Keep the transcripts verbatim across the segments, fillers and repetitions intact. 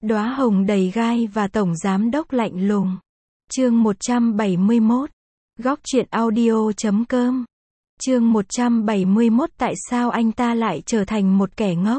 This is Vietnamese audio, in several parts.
Đóa hồng đầy gai và tổng giám đốc lạnh lùng. Chương một trăm bảy mươi mốt. Góc truyện audio chấm com. Chương một trăm bảy mươi mốt. Tại sao anh ta lại trở thành một kẻ ngốc?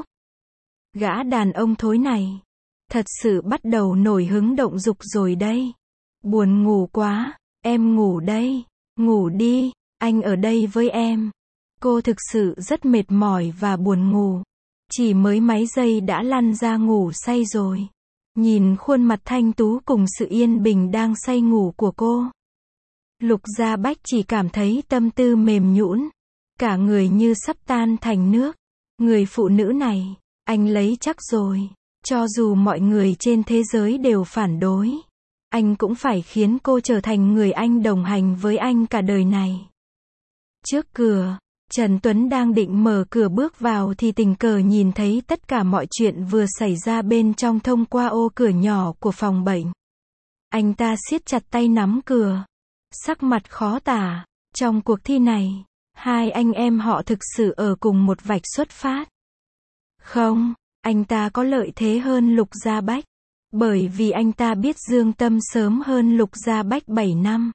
Gã đàn ông thối này thật sự bắt đầu nổi hứng động dục rồi đây. Buồn ngủ quá, em ngủ đây. Ngủ đi, anh ở đây với em. Cô thực sự rất mệt mỏi và buồn ngủ. Chỉ mới mấy giây đã lăn ra ngủ say rồi. Nhìn khuôn mặt thanh tú cùng sự yên bình đang say ngủ của cô, Lục Gia Bách chỉ cảm thấy tâm tư mềm nhũn, cả người như sắp tan thành nước. Người phụ nữ này, anh lấy chắc rồi. Cho dù mọi người trên thế giới đều phản đối, anh cũng phải khiến cô trở thành người anh đồng hành với anh cả đời này. Trước cửa, Trần Tuấn đang định mở cửa bước vào thì tình cờ nhìn thấy tất cả mọi chuyện vừa xảy ra bên trong thông qua ô cửa nhỏ của phòng bệnh. Anh ta siết chặt tay nắm cửa, sắc mặt khó tả. Trong cuộc thi này, hai anh em họ thực sự ở cùng một vạch xuất phát. Không, anh ta có lợi thế hơn Lục Gia Bách, bởi vì anh ta biết Dương Tâm sớm hơn Lục Gia Bách bảy năm.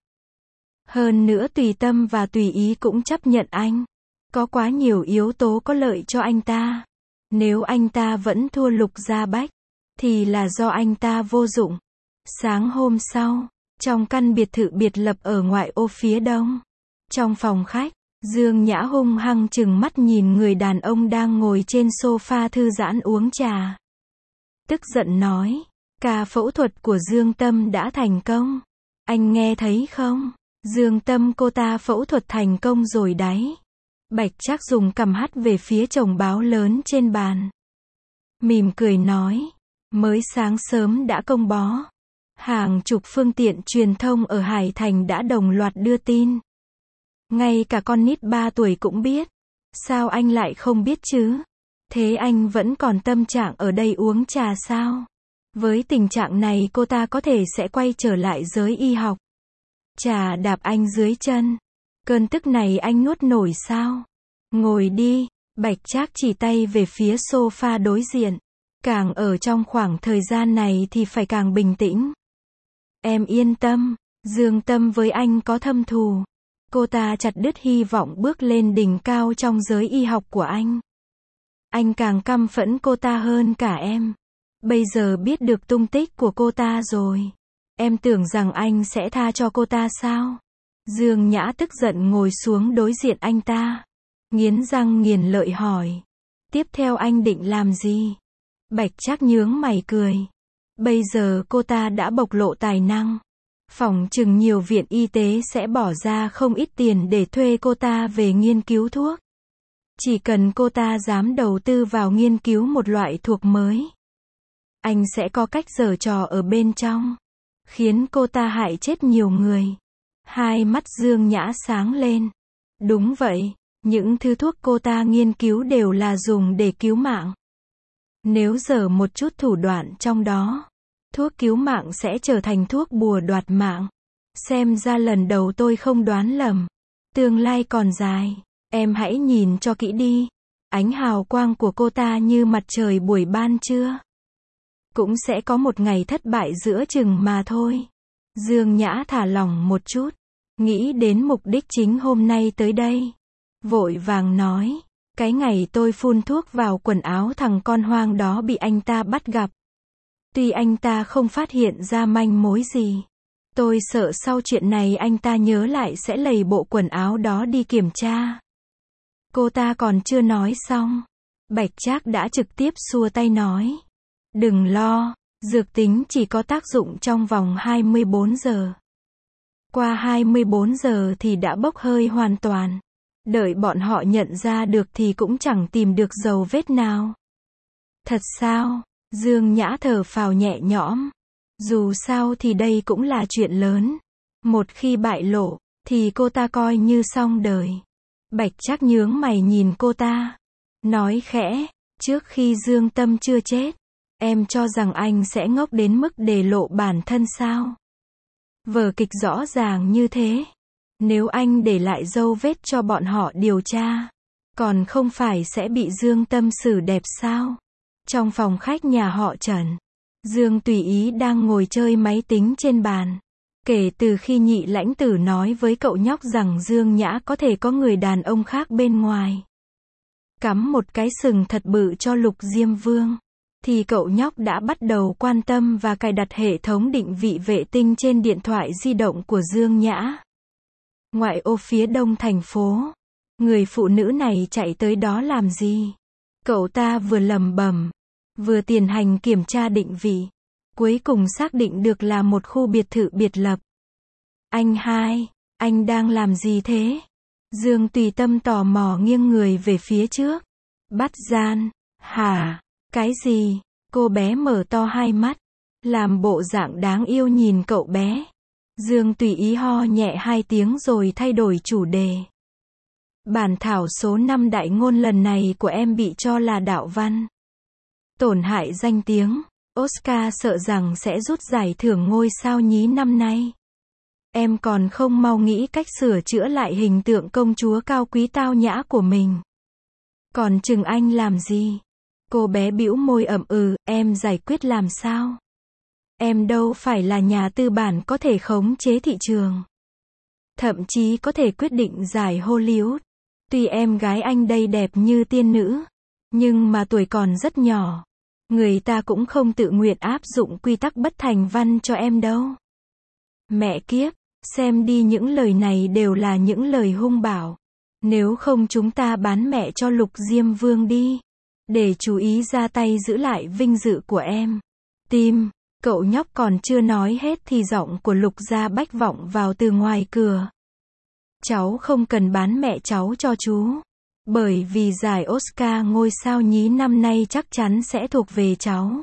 Hơn nữa Tùy Tâm và Tùy Ý cũng chấp nhận anh. Có quá nhiều yếu tố có lợi cho anh ta. Nếu anh ta vẫn thua Lục Gia Bách, thì là do anh ta vô dụng. Sáng hôm sau, trong căn biệt thự biệt lập ở ngoại ô phía đông, trong phòng khách, Dương Nhã hung hăng trừng mắt nhìn người đàn ông đang ngồi trên sofa thư giãn uống trà. Tức giận nói, ca phẫu thuật của Dương Tâm đã thành công. Anh nghe thấy không? Dương Tâm cô ta phẫu thuật thành công rồi đấy. Bạch Trác dùng cằm hắt về phía chồng báo lớn trên bàn. Mỉm cười nói, mới sáng sớm đã công bố. Hàng chục phương tiện truyền thông ở Hải Thành đã đồng loạt đưa tin. Ngay cả con nít ba tuổi cũng biết. Sao anh lại không biết chứ? Thế anh vẫn còn tâm trạng ở đây uống trà sao? Với tình trạng này cô ta có thể sẽ quay trở lại giới y học. Trà đạp anh dưới chân. Cơn tức này anh nuốt nổi sao? Ngồi đi. Bạch Trác chỉ tay về phía sofa đối diện. Càng ở trong khoảng thời gian này thì phải càng bình tĩnh. Em yên tâm, Dương Tâm với anh có thâm thù. Cô ta chặt đứt hy vọng bước lên đỉnh cao trong giới y học của anh. Anh càng căm phẫn cô ta hơn cả em. Bây giờ biết được tung tích của cô ta rồi. Em tưởng rằng anh sẽ tha cho cô ta sao? Dương Nhã tức giận ngồi xuống đối diện anh ta. Nghiến răng nghiến lợi hỏi. Tiếp theo anh định làm gì? Bạch Trác nhướng mày cười. Bây giờ cô ta đã bộc lộ tài năng. Phỏng chừng nhiều viện y tế sẽ bỏ ra không ít tiền để thuê cô ta về nghiên cứu thuốc. Chỉ cần cô ta dám đầu tư vào nghiên cứu một loại thuốc mới, anh sẽ có cách giở trò ở bên trong, khiến cô ta hại chết nhiều người. Hai mắt Dương Nhã sáng lên. Đúng vậy, những thứ thuốc cô ta nghiên cứu đều là dùng để cứu mạng. Nếu dở một chút thủ đoạn trong đó, thuốc cứu mạng sẽ trở thành thuốc bùa đoạt mạng. Xem ra lần đầu tôi không đoán lầm. Tương lai còn dài. Em hãy nhìn cho kỹ đi. Ánh hào quang của cô ta như mặt trời buổi ban trưa. Cũng sẽ có một ngày thất bại giữa chừng mà thôi. Dương Nhã thả lỏng một chút. Nghĩ đến mục đích chính hôm nay tới đây. Vội vàng nói. Cái ngày tôi phun thuốc vào quần áo thằng con hoang đó bị anh ta bắt gặp. Tuy anh ta không phát hiện ra manh mối gì, tôi sợ sau chuyện này anh ta nhớ lại sẽ lầy bộ quần áo đó đi kiểm tra. Cô ta còn chưa nói xong, Bạch Trác đã trực tiếp xua tay nói. Đừng lo, dược tính chỉ có tác dụng trong vòng hai mươi bốn giờ. Qua hai mươi bốn giờ thì đã bốc hơi hoàn toàn. Đợi bọn họ nhận ra được thì cũng chẳng tìm được dấu vết nào. Thật sao? Dương Nhã thở phào nhẹ nhõm. Dù sao thì đây cũng là chuyện lớn. Một khi bại lộ, thì cô ta coi như xong đời. Bạch Trác nhướng mày nhìn cô ta. Nói khẽ, trước khi Dương Tâm chưa chết, em cho rằng anh sẽ ngốc đến mức để lộ bản thân sao? Vở kịch rõ ràng như thế. Nếu anh để lại dấu vết cho bọn họ điều tra, còn không phải sẽ bị Dương Tâm xử đẹp sao? Trong phòng khách nhà họ Trần, Dương Tùy Ý đang ngồi chơi máy tính trên bàn. Kể từ khi nhị lãnh tử nói với cậu nhóc rằng Dương Nhã có thể có người đàn ông khác bên ngoài, cắm một cái sừng thật bự cho Lục Diêm Vương, thì cậu nhóc đã bắt đầu quan tâm và cài đặt hệ thống định vị vệ tinh trên điện thoại di động của Dương Nhã. Ngoại ô phía đông thành phố, người phụ nữ này chạy tới đó làm gì? Cậu ta vừa lẩm bẩm, vừa tiến hành kiểm tra định vị, cuối cùng xác định được là một khu biệt thự biệt lập. Anh hai, anh đang làm gì thế? Dương Tùy Tâm tò mò nghiêng người về phía trước. Bắt gian, hả? Cái gì? Cô bé mở to hai mắt, làm bộ dạng đáng yêu nhìn cậu bé. Dương Tùy Ý ho nhẹ hai tiếng rồi thay đổi chủ đề. Bản thảo số năm đại ngôn lần này của em bị cho là đạo văn, tổn hại danh tiếng. Oscar sợ rằng sẽ rút giải thưởng ngôi sao nhí năm nay. Em còn không mau nghĩ cách sửa chữa lại hình tượng công chúa cao quý tao nhã của mình. Còn chừng anh làm gì? Cô bé bĩu môi ậm ừ, em giải quyết làm sao? Em đâu phải là nhà tư bản có thể khống chế thị trường, thậm chí có thể quyết định giải Hollywood. Tuy em gái anh đây đẹp như tiên nữ, nhưng mà tuổi còn rất nhỏ. Người ta cũng không tự nguyện áp dụng quy tắc bất thành văn cho em đâu. Mẹ kiếp, xem đi, những lời này đều là những lời hung bạo. Nếu không chúng ta bán mẹ cho Lục Diêm Vương đi, để chú ý ra tay giữ lại vinh dự của em. Tim, cậu nhóc còn chưa nói hết thì giọng của Lục Gia Bách vọng vào từ ngoài cửa. Cháu không cần bán mẹ cháu cho chú, bởi vì giải Oscar ngôi sao nhí năm nay chắc chắn sẽ thuộc về cháu.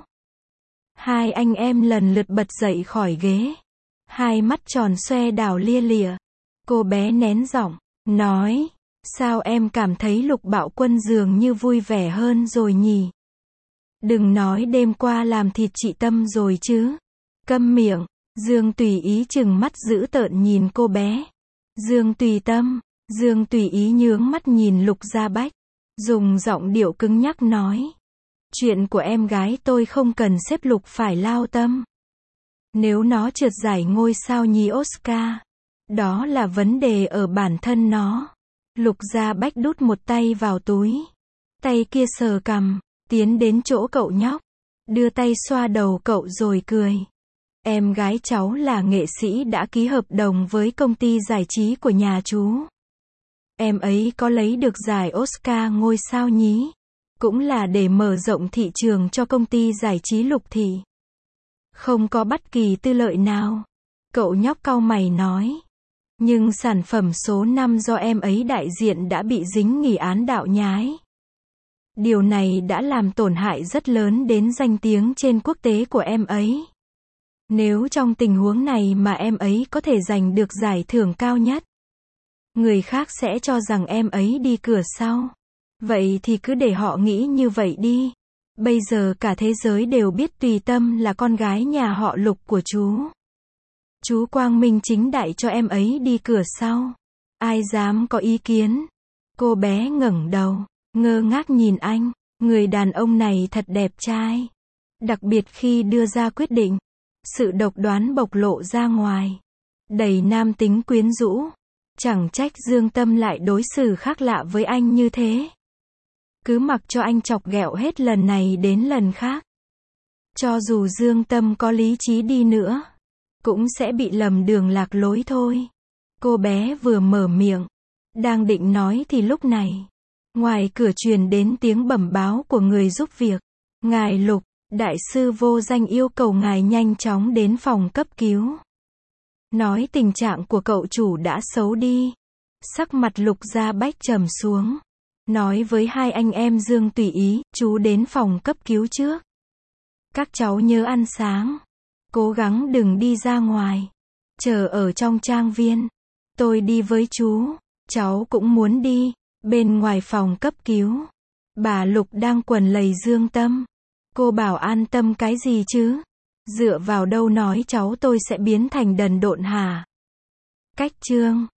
Hai anh em lần lượt bật dậy khỏi ghế, hai mắt tròn xoe đảo lia lịa. Cô bé nén giọng, nói, sao em cảm thấy Lục Bạo Quân dường như vui vẻ hơn rồi nhỉ? Đừng nói đêm qua làm thịt chị Tâm rồi chứ. Câm miệng. Dương Tùy Ý trừng mắt dữ tợn nhìn cô bé. Dương Tùy Tâm. Dương Tùy Ý nhướng mắt nhìn Lục Gia Bách, dùng giọng điệu cứng nhắc nói, chuyện của em gái tôi không cần sếp Lục phải lao tâm. Nếu nó trượt giải ngôi sao nhí Oscar, đó là vấn đề ở bản thân nó. Lục Gia Bách đút một tay vào túi, tay kia sờ cằm, tiến đến chỗ cậu nhóc, đưa tay xoa đầu cậu rồi cười. Em gái cháu là nghệ sĩ đã ký hợp đồng với công ty giải trí của nhà chú. Em ấy có lấy được giải Oscar ngôi sao nhí, cũng là để mở rộng thị trường cho công ty giải trí Lục thị. Không có bất kỳ tư lợi nào. Cậu nhóc cau mày nói. Nhưng sản phẩm số năm do em ấy đại diện đã bị dính nghi án đạo nhái. Điều này đã làm tổn hại rất lớn đến danh tiếng trên quốc tế của em ấy. Nếu trong tình huống này mà em ấy có thể giành được giải thưởng cao nhất, người khác sẽ cho rằng em ấy đi cửa sau. Vậy thì cứ để họ nghĩ như vậy đi. Bây giờ cả thế giới đều biết Tùy Tâm là con gái nhà họ Lục của chú. Chú quang minh chính đại cho em ấy đi cửa sau. Ai dám có ý kiến? Cô bé ngẩng đầu, ngơ ngác nhìn anh. Người đàn ông này thật đẹp trai. Đặc biệt khi đưa ra quyết định, sự độc đoán bộc lộ ra ngoài, đầy nam tính quyến rũ. Chẳng trách Dương Tâm lại đối xử khác lạ với anh như thế. Cứ mặc cho anh chọc ghẹo hết lần này đến lần khác. Cho dù Dương Tâm có lý trí đi nữa, cũng sẽ bị lầm đường lạc lối thôi. Cô bé vừa mở miệng, đang định nói thì lúc này, ngoài cửa truyền đến tiếng bẩm báo của người giúp việc. Ngài Lục, đại sư vô danh yêu cầu ngài nhanh chóng đến phòng cấp cứu. Nói tình trạng của cậu chủ đã xấu đi. Sắc mặt Lục Gia Bách trầm xuống. Nói với hai anh em Dương Tùy Ý, chú đến phòng cấp cứu trước. Các cháu nhớ ăn sáng. Cố gắng đừng đi ra ngoài. Chờ ở trong trang viên. Tôi đi với chú. Cháu cũng muốn đi. Bên ngoài phòng cấp cứu, bà Lục đang quần lầy Dương Tâm. Cô bảo an tâm cái gì chứ? Dựa vào đâu nói cháu tôi sẽ biến thành đần độn hả? Cách chương